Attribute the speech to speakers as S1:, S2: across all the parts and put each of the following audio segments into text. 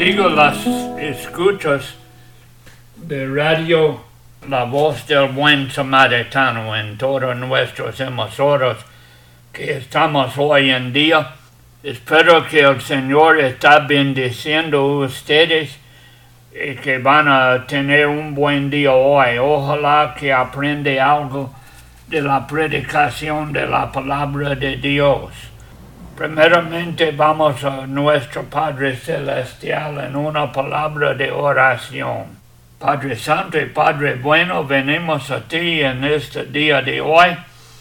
S1: Bendigo las escuchas de radio La Voz del Buen Samaritano en todas nuestras emisoras que estamos hoy en día. Espero que el Señor está bendiciendo a ustedes y que van a tener un buen día hoy. Ojalá que aprenda algo de la predicación de la palabra de Dios. Primeramente vamos a nuestro Padre Celestial en una palabra de oración. Padre Santo y Padre Bueno, venimos a ti en este día de hoy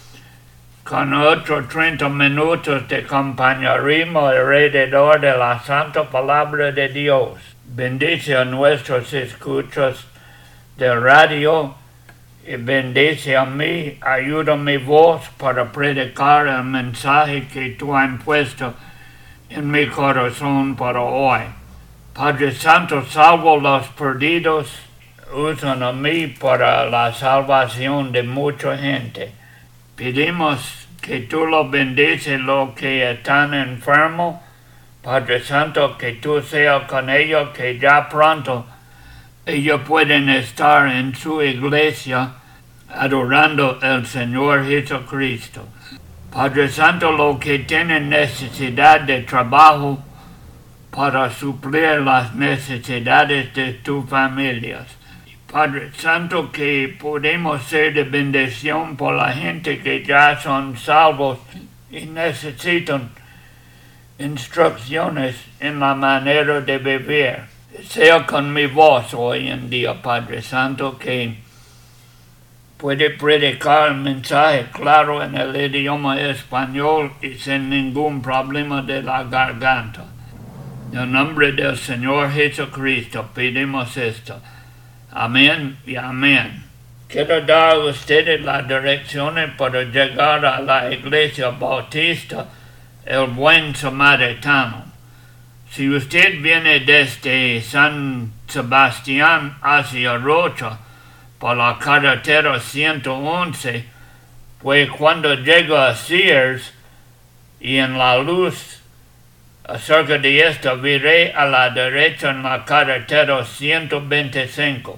S1: con otros 30 minutos de compañerismo alrededor de la santa palabra de Dios. Bendice a nuestros escuchas de radio y bendice a mí, ayuda mi voz para predicar el mensaje que tú has puesto en mi corazón para hoy. Padre Santo, salvo los perdidos, usan a mí para la salvación de mucha gente. Pedimos que tú lo bendices los que están enfermos. Padre Santo, que tú seas con ellos, que ya pronto ellos pueden estar en su iglesia adorando al Señor Jesucristo. Padre Santo, los que tienen necesidad de trabajo para suplir las necesidades de tus familias. Padre Santo, que podemos ser de bendición por la gente que ya son salvos y necesitan instrucciones en la manera de vivir. Sea con mi voz hoy en día, Padre Santo, que puede predicar el mensaje claro en el idioma español y sin ningún problema de la garganta. En el nombre del Señor Jesucristo pedimos esto. Amén y amén. Quiero dar a ustedes las direcciones para llegar a la Iglesia Bautista El Buen Samaritano. Si usted viene desde San Sebastián hacia Rocha por la carretera 111, pues cuando llega a Sears y en la luz acerca de esto viré a la derecha en la carretera 125.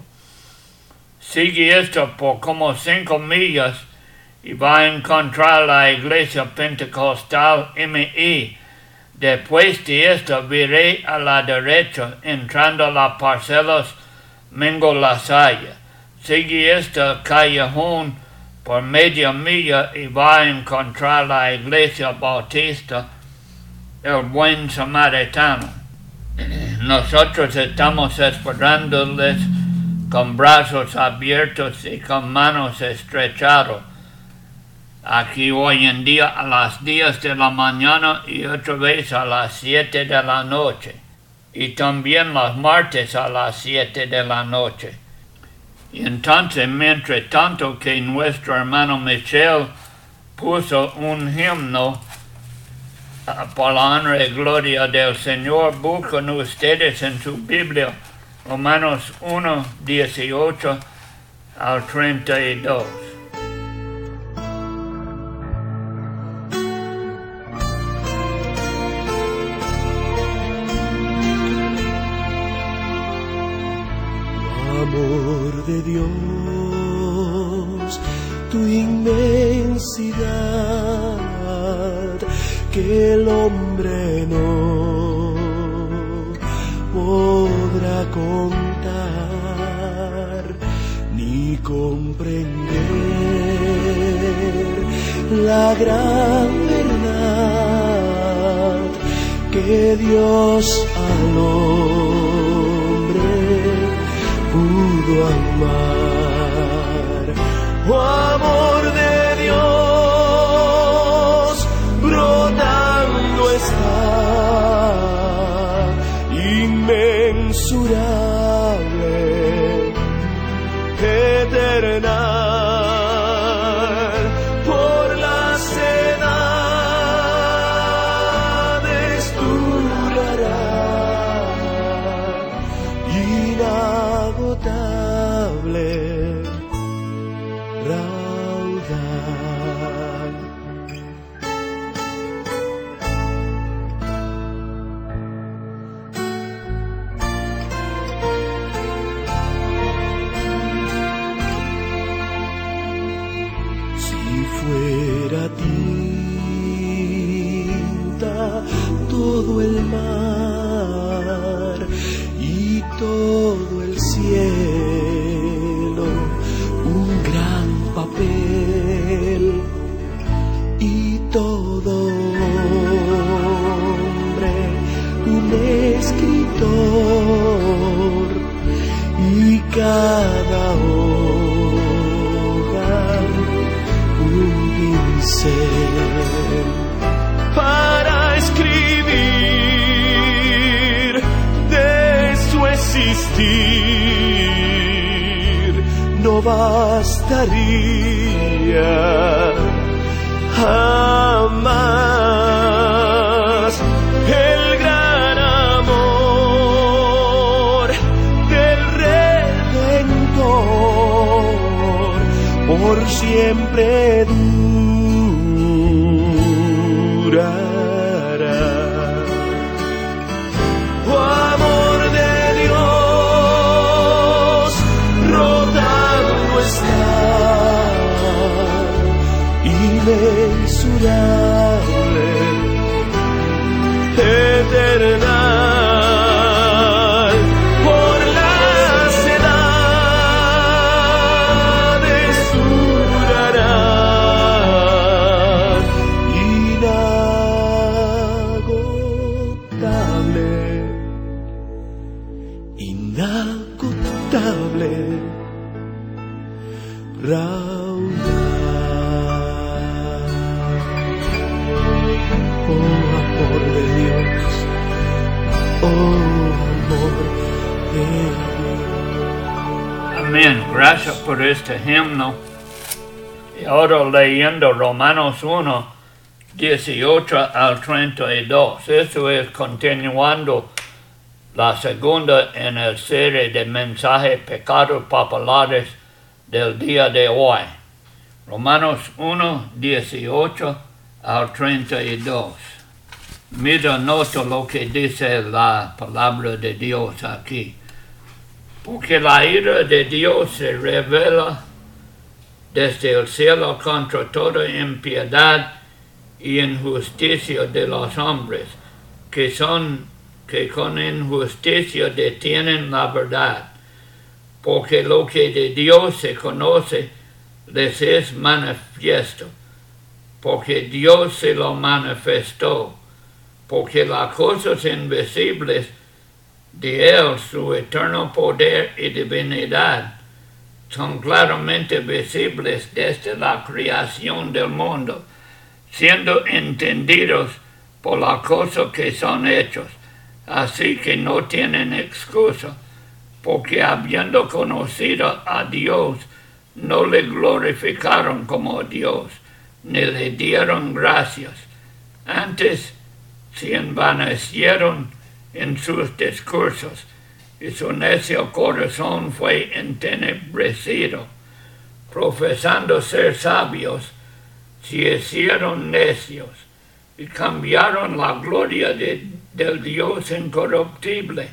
S1: Sigue esto por como 5 millas y va a encontrar la iglesia pentecostal MI. Después de esto viré a la derecha entrando a las parcelas Mingo La Salle. Sigue este callejón por media milla y va a encontrar la iglesia bautista El Buen Samaritano. Nosotros estamos esperándoles con brazos abiertos y con manos estrechadas aquí hoy en día a las 10 de la mañana y otra vez a las 7 de la noche. Y también los martes a las 7 de la noche. Y entonces, mientras tanto que nuestro hermano Michel puso un himno por la honra y gloria del Señor, buscan ustedes en su Biblia Romanos 1, 18 al 32.
S2: Amor de Dios, tu inmensidad, que el hombre no podrá contar ni comprender la gran verdad que Dios al hombre pudo amar. Oh, amor de Dios, brotando está, inmensurable, eternal, por las edades durará, inagotable, todo el mar y todo el cielo, un gran papel y todo hombre, un escritor y cada hoja un pincel para escribir de su existir. No bastaría jamás el gran amor del Redentor, por siempre durará. Oh, amor de Dios, rodando está, inmensurable, eternal, por las edades durará, inagotable, inagotable,
S1: Amén. Gracias por este himno. Y ahora leyendo Romanos 1, 18 al 32. Eso es continuando la segunda en el serie de mensajes pecados populares del día de hoy. Romanos 1, 18 al 32. Mira, nota lo que dice la palabra de Dios aquí. Porque la ira de Dios se revela desde el cielo contra toda impiedad y injusticia de los hombres, que con injusticia detienen la verdad. Porque lo que de Dios se conoce les es manifiesto, porque Dios se lo manifestó, porque las cosas invisibles de Él, su eterno poder y divinidad, son claramente visibles desde la creación del mundo, siendo entendidos por las cosas que son hechos, así que no tienen excusa, porque habiendo conocido a Dios, no le glorificaron como Dios, ni le dieron gracias. Antes se envanecieron en sus discursos, y su necio corazón fue entenebrecido. Profesando ser sabios, se hicieron necios, y cambiaron la gloria del Dios incorruptible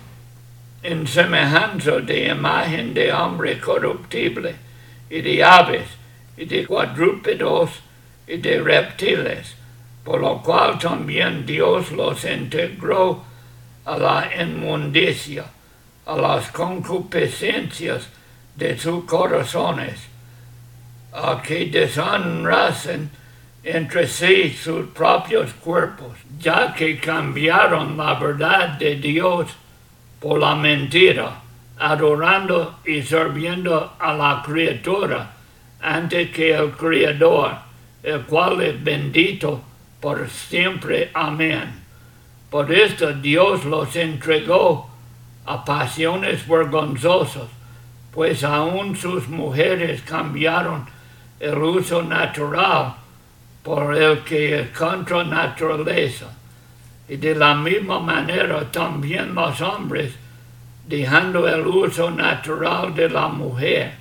S1: en semejanza de imagen de hombre corruptible, y de aves, y de cuadrúpedos, y de reptiles, por lo cual también Dios los integró a la inmundicia, a las concupiscencias de sus corazones, a que deshonrasen entre sí sus propios cuerpos, ya que cambiaron la verdad de Dios por la mentira, adorando y sirviendo a la criatura antes que el Creador, el cual es bendito por siempre. Amén. Por esto Dios los entregó a pasiones vergonzosas, pues aún sus mujeres cambiaron el uso natural por el que es contra naturaleza. Y de la misma manera también los hombres, dejando el uso natural de la mujer,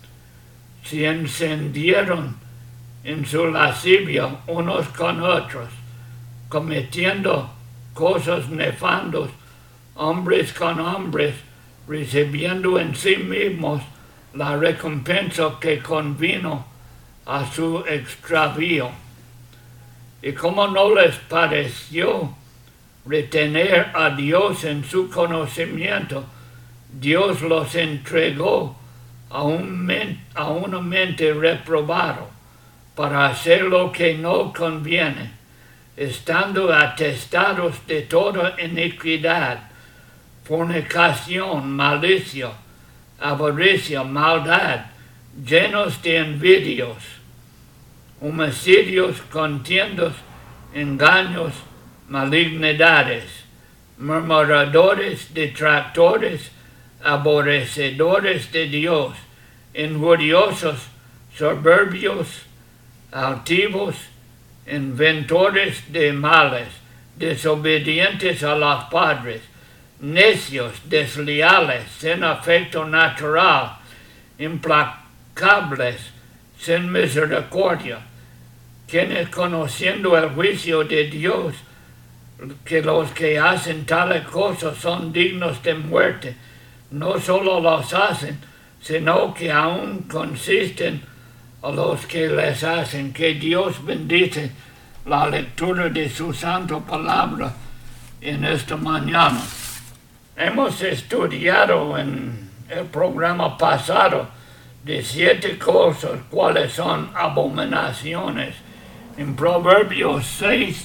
S1: se encendieron en su lascivia unos con otros, cometiendo cosas nefandas, hombres con hombres, recibiendo en sí mismos la recompensa que convino a su extravío. Y como no les pareció retener a Dios en su conocimiento, Dios los entregó a una mente reprobado para hacer lo que no conviene, estando atestados de toda iniquidad, fornicación, malicia, avaricia, maldad, llenos de envidios, homicidios, contiendas, engaños, malignidades, murmuradores, detractores, aborrecedores de Dios, injuriosos, soberbios, altivos, inventores de males, desobedientes a los padres, necios, desleales, sin afecto natural, implacables, sin misericordia, quienes conociendo el juicio de Dios, que los que hacen tales cosas son dignos de muerte, no solo los hacen, sino que aún consisten a los que les hacen. Que Dios bendice la lectura de su santa palabra en esta mañana. Hemos estudiado en el programa pasado de 7 cosas cuáles son abominaciones en Proverbios 6,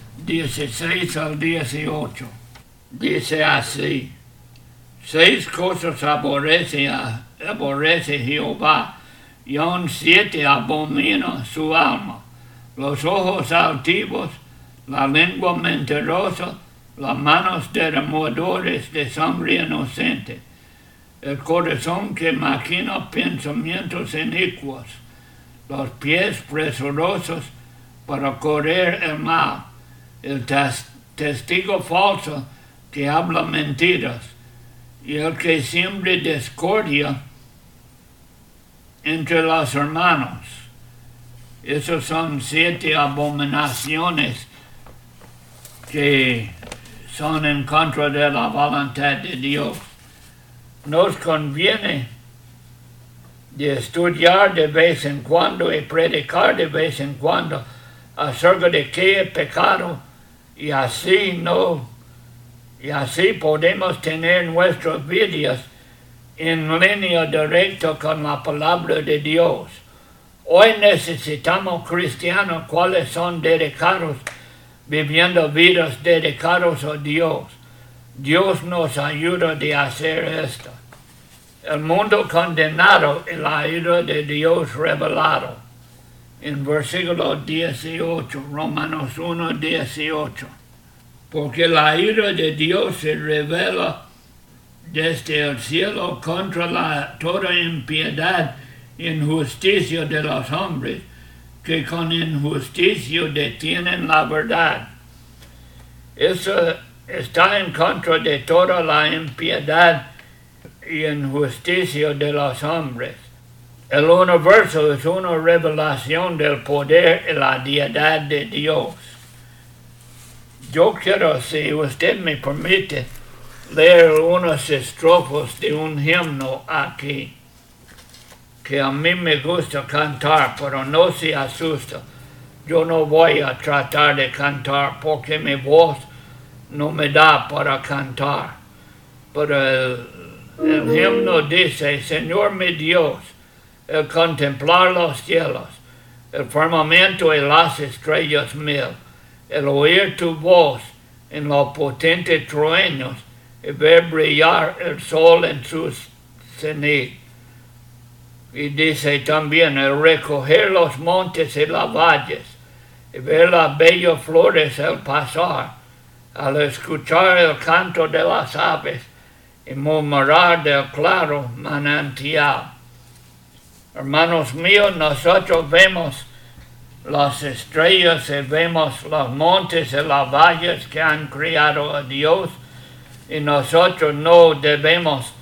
S1: 16 al 18. Dice así: 6 cosas aborrece Jehová, y aun 7 abomina su alma: los ojos altivos, la lengua mentirosa, las manos derramadores de sangre inocente, el corazón que maquina pensamientos inicuos, los pies presurosos para correr el mal, el testigo falso que habla mentiras, y el que siembra discordia entre los hermanos. Esas son 7 abominaciones que son en contra de la voluntad de Dios. Nos conviene de estudiar de vez en cuando y predicar de vez en cuando acerca de qué es pecado, y así podemos tener nuestras vidas en línea directa con la palabra de Dios. Hoy necesitamos cristianos cuales son dedicados, viviendo vidas dedicadas a Dios. Dios nos ayuda de hacer esto. El mundo condenado y la ira de Dios revelado. En versículo 18, Romanos 1, 18. Porque la ira de Dios se revela desde el cielo contra toda impiedad e injusticia de los hombres, que con injusticia detienen la verdad. Eso está en contra de toda la impiedad y injusticia de los hombres. El universo es una revelación del poder y la deidad de Dios. Yo quiero, si usted me permite, leer unas estrofas de un himno aquí, que a mí me gusta cantar, pero no se asusta. Yo no voy a tratar de cantar porque mi voz no me da para cantar. Pero el himno dice: Señor mi Dios, el contemplar los cielos, el firmamento y las estrellas 1000, el oír tu voz en los potentes truenos y ver brillar el sol en su cenit. Y dice también: el recoger los montes y las valles, y ver las bellas flores al pasar, al escuchar el canto de las aves, y murmurar del claro manantial. Hermanos míos, nosotros vemos las estrellas y vemos los montes y las valles que han creado a Dios, y nosotros no debemos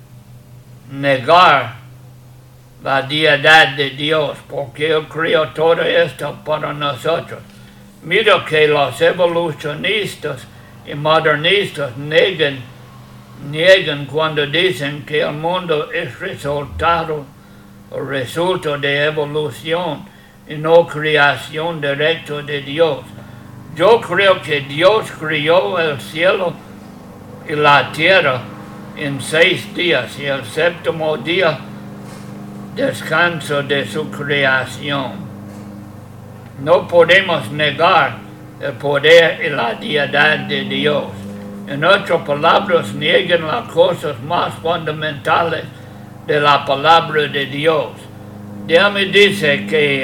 S1: negar la deidad de Dios, porque Él creó todo esto para nosotros. Mira que los evolucionistas y modernistas niegan cuando dicen que el mundo es resultado o resulta de evolución y no creación directa de Dios. Yo creo que Dios creó el cielo y la tierra en 6 días y el séptimo día descanso de su creación. No podemos negar el poder y la deidad de Dios. En otras palabras, niegan las cosas más fundamentales de la palabra de Dios. Déjame decir que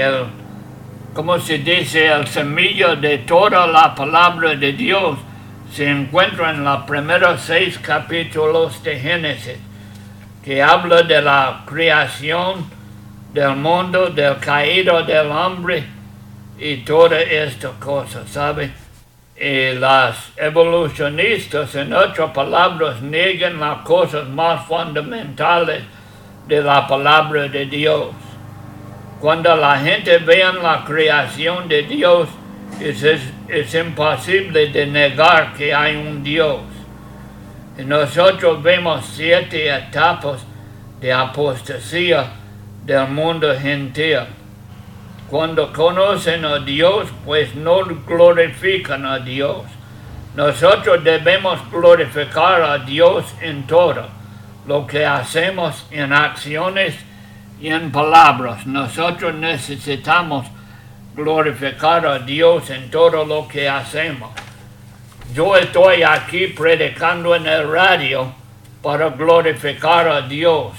S1: el semilla de toda la palabra de Dios se encuentra en los primeros 6 capítulos de Génesis, que habla de la creación del mundo, del caído del hombre y todas estas cosas, ¿sabe? Y las evolucionistas, en otras palabras, niegan las cosas más fundamentales de la palabra de Dios. Cuando la gente ve la creación de Dios, es imposible de negar que hay un Dios. Y nosotros vemos 7 etapas de apostasía del mundo gentil. Cuando conocen a Dios, pues no glorifican a Dios. Nosotros debemos glorificar a Dios en todo lo que hacemos, en acciones y en palabras. Nosotros necesitamos glorificar a Dios en todo lo que hacemos. Yo estoy aquí predicando en el radio para glorificar a Dios.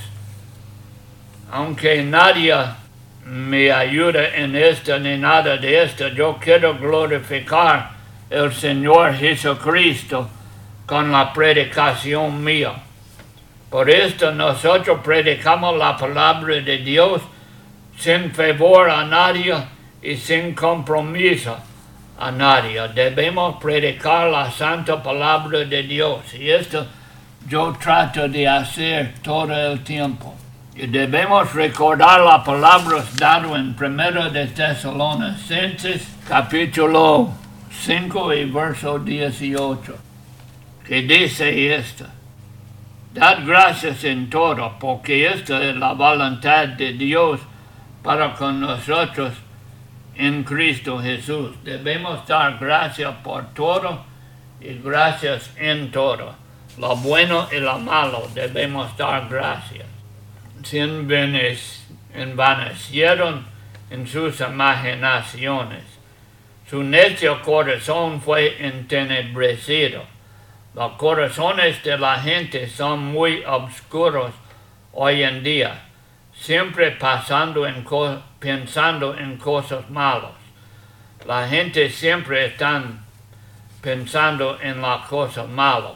S1: Aunque nadie me ayuda en esto ni nada de esto, yo quiero glorificar al Señor Jesucristo con la predicación mía. Por esto nosotros predicamos la palabra de Dios sin favor a nadie y sin compromiso a nadie. Debemos predicar la santa palabra de Dios, y esto yo trato de hacer todo el tiempo. Y debemos recordar las palabras dadas en 1 de Tesalonicenses, capítulo 5 y verso 18, que dice esto: Dad gracias en todo, porque esta es la voluntad de Dios para con nosotros en Cristo Jesús. Debemos dar gracias por todo y gracias en todo. Lo bueno y lo malo debemos dar gracias. Se envanecieron en sus imaginaciones. Su necio corazón fue entenebrecido. Los corazones de la gente son muy oscuros hoy en día, siempre pensando en cosas malas. La gente siempre está pensando en las cosas malas.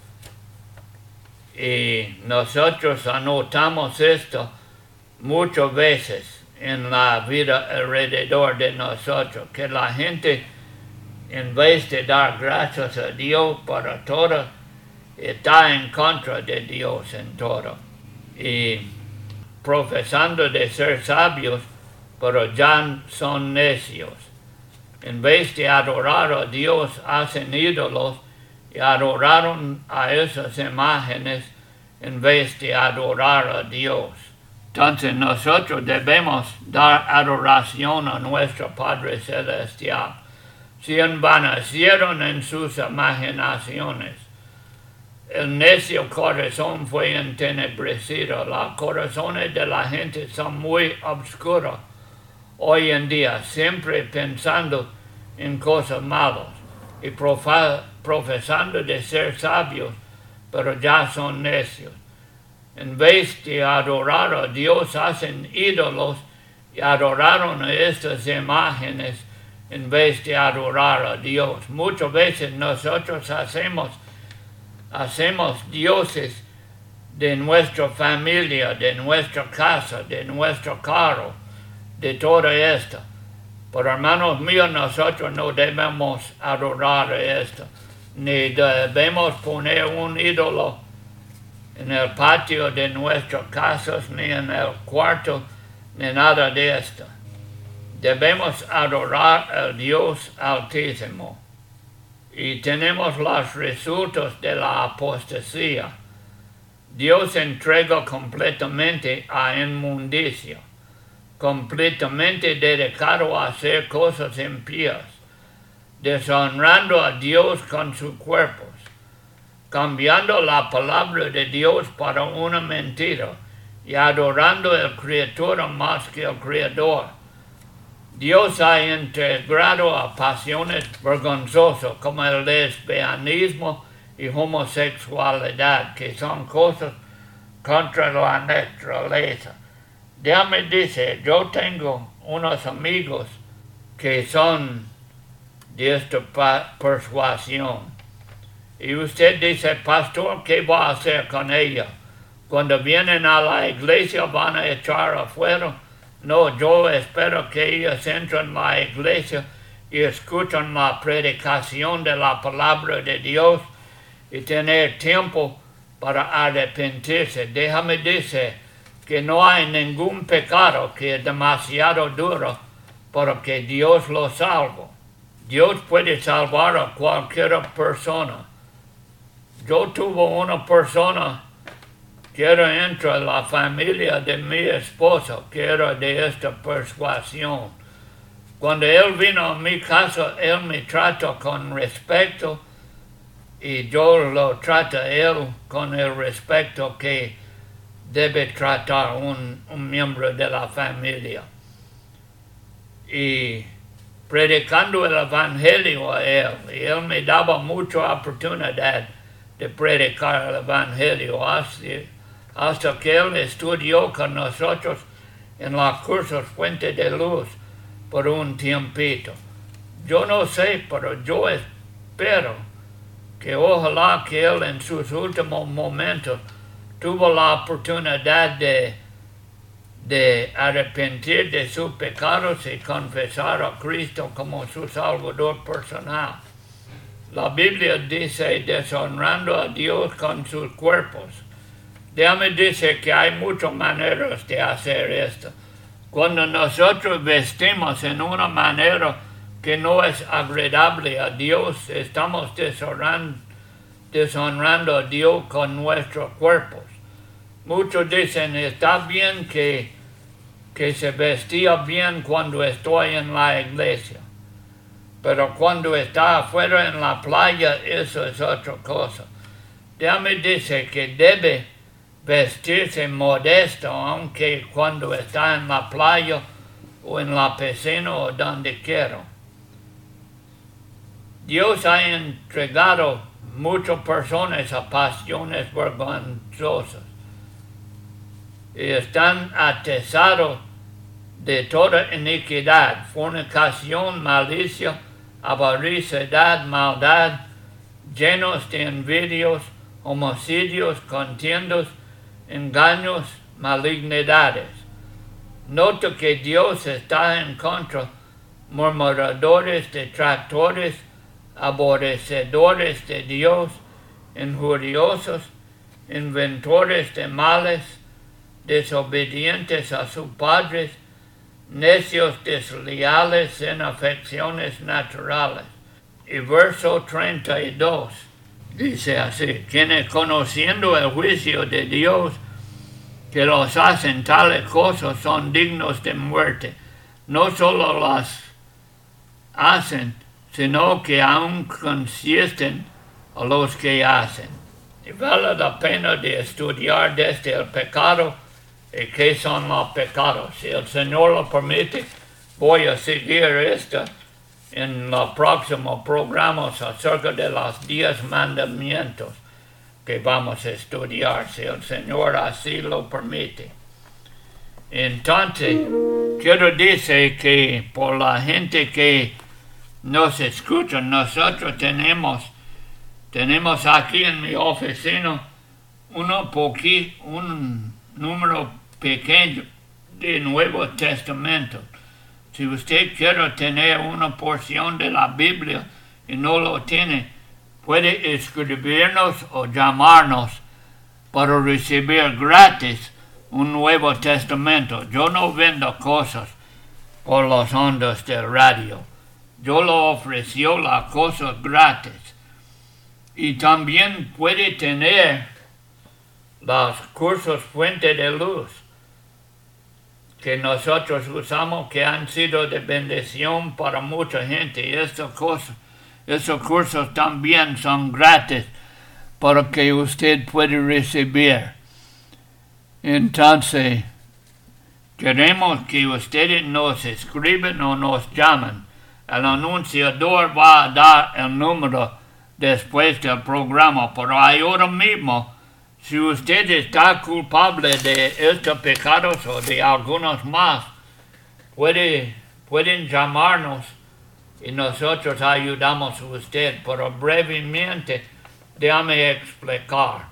S1: Y nosotros anotamos esto muchas veces en la vida alrededor de nosotros, que la gente, en vez de dar gracias a Dios para todo, está en contra de Dios en todo. Y profesando de ser sabios, pero ya son necios. En vez de adorar a Dios, hacen ídolos y adoraron a esas imágenes en vez de adorar a Dios. Entonces nosotros debemos dar adoración a nuestro Padre Celestial. Se envanecieron en sus imaginaciones. El necio corazón fue entenebrecido. Los corazones de la gente son muy oscuros hoy en día, siempre pensando en cosas malas y profesando de ser sabios, pero ya son necios. En vez de adorar a Dios, hacen ídolos y adoraron a estas imágenes en vez de adorar a Dios. Muchas veces nosotros hacemos dioses de nuestra familia, de nuestra casa, de nuestro carro, de todo esto. Pero hermanos míos, nosotros no debemos adorar esto, ni debemos poner un ídolo en el patio de nuestras casas, ni en el cuarto, ni nada de esto. Debemos adorar al Dios Altísimo. Y tenemos los resultados de la apostasía. Dios entrega completamente a inmundicia, completamente dedicado a hacer cosas impías. deshonrando a Dios con sus cuerpos, cambiando la palabra de Dios para una mentira y adorando al criatura más que al Creador. Dios ha integrado a pasiones vergonzosas como el lesbianismo y homosexualidad, que son cosas contra la naturaleza. Déjame decir, yo tengo unos amigos que son de esta persuasión. Y usted dice, pastor, ¿qué va a hacer con ella? Cuando vienen a la iglesia van a echar afuera. No, yo espero que ellos entren en la iglesia y escuchen la predicación de la palabra de Dios y tener tiempo para arrepentirse. Déjame decir que no hay ningún pecado que es demasiado duro para que Dios lo salve. Dios puede salvar a cualquier persona. Yo tuve una persona que era entre la familia de mi esposa, que era de esta persuasión. Cuando él vino a mi casa, él me trató con respeto y yo lo trato a él con el respeto que debe tratar un miembro de la familia. Y predicando el evangelio a él, y él me daba mucha oportunidad de predicar el evangelio hasta que él estudió con nosotros en los cursos Fuente de Luz por un tiempito. Yo no sé, pero yo espero que ojalá que él en sus últimos momentos tuvo la oportunidad de arrepentir de sus pecados y confesar a Cristo como su Salvador personal. La Biblia dice deshonrando a Dios con sus cuerpos. Déjame decir que hay muchas maneras de hacer esto. Cuando nosotros vestimos en una manera que no es agradable a Dios, estamos deshonrando a Dios con nuestros cuerpos. Muchos dicen, está bien que se vestía bien cuando estoy en la iglesia, pero cuando está afuera en la playa, eso es otra cosa. Déjame decir que debe vestirse modesto, aunque cuando está en la playa o en la piscina o donde quiera. Dios ha entregado muchas personas a pasiones vergonzosas y están atesados de toda iniquidad, fornicación, malicia, avaricia, maldad, llenos de envidios, homicidios, contiendas, engaños, malignidades. Nota que Dios está en contra murmuradores, detractores, aborrecedores de Dios, injuriosos, inventores de males, desobedientes a sus padres, necios, desleales, sin afecciones naturales. Y verso 32 dice así, quienes conociendo el juicio de Dios que los hacen tales cosas son dignos de muerte, no solo las hacen, sino que aún consienten a los que hacen. Y vale la pena de estudiar desde el pecado y qué son los pecados. Si el Señor lo permite, voy a seguir esto en los próximos programas acerca de los 10 mandamientos que vamos a estudiar, si el Señor así lo permite. Entonces, quiero decir que por la gente que nos escucha, nosotros tenemos aquí en mi oficina un número pequeño de Nuevo Testamento. Si usted quiere tener una porción de la Biblia y no lo tiene, puede escribirnos o llamarnos para recibir gratis un Nuevo Testamento. Yo no vendo cosas por las ondas del radio. Yo lo ofreció las cosas gratis. Y también puede tener los cursos Fuente de Luz que nosotros usamos, que han sido de bendición para mucha gente. Y estas cosas Esos cursos también son gratis para que usted pueda recibir. Entonces, queremos que ustedes nos escriban o nos llamen. El anunciador va a dar el número después del programa, pero ahora mismo, si usted está culpable de estos pecados o de algunos más, pueden llamarnos y nosotros ayudamos a usted, pero brevemente déjame explicar.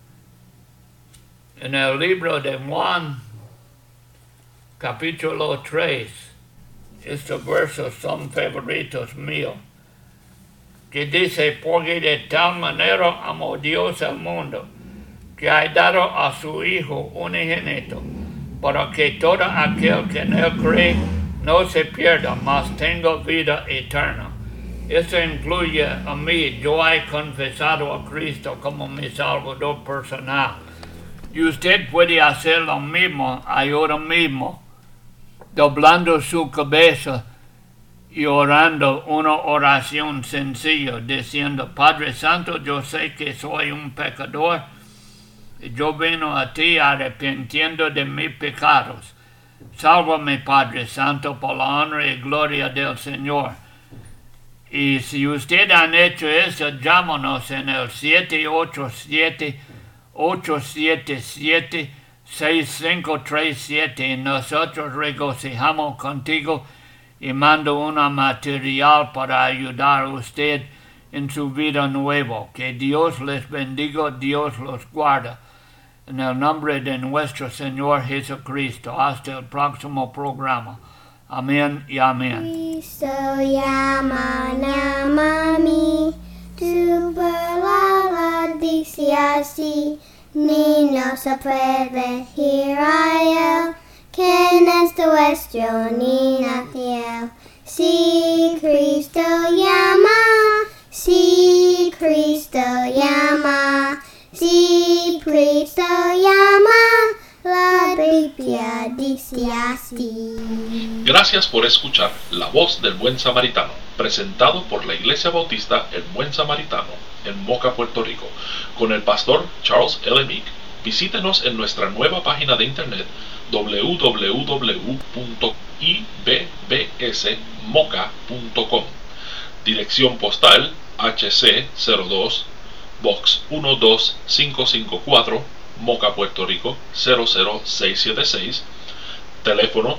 S1: En el libro de Juan, capítulo 3, estos versos son favoritos míos, que dice, porque de tal manera amó Dios al mundo, que ha dado a su Hijo unigénito, para que todo aquel que en él cree no se pierda, mas tenga vida eterna. Esto incluye a mí. Yo he confesado a Cristo como mi Salvador personal. Y usted puede hacer lo mismo ahora mismo, doblando su cabeza y orando una oración sencilla, diciendo, Padre Santo, yo sé que soy un pecador, y yo vengo a ti arrepintiendo de mis pecados. Sálvame, Padre Santo, por la honra y gloria del Señor. Y si usted han hecho eso, llámanos en el 787-877-6537 y nosotros regocijamos contigo y mando un material para ayudar a usted en su vida nueva. Que Dios les bendiga, Dios los guarda. En el nombre de nuestro Señor Jesucristo, hasta el próximo programa. Amén y amén.
S3: Cristo llama a mí, tu palabra dice así, ni no se puede ir a él, que no es vuestro ni naciel. Si Cristo llama, si Cristo llama, si Cristo llama, la Biblia dice así.
S4: Gracias por escuchar La Voz del Buen Samaritano, presentado por la Iglesia Bautista El Buen Samaritano, en Moca, Puerto Rico, con el pastor Charles L. Meek. Visítenos en nuestra nueva página de internet www.ibbsmoca.com. Dirección postal HC02 Box 12554, Moca, Puerto Rico 00676. Teléfono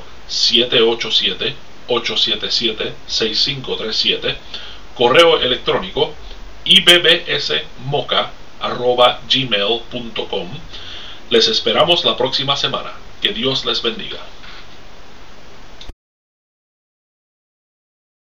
S4: 787-877-6537. Correo electrónico ibbsmoca@gmail.com. Les esperamos la próxima semana. Que Dios les bendiga.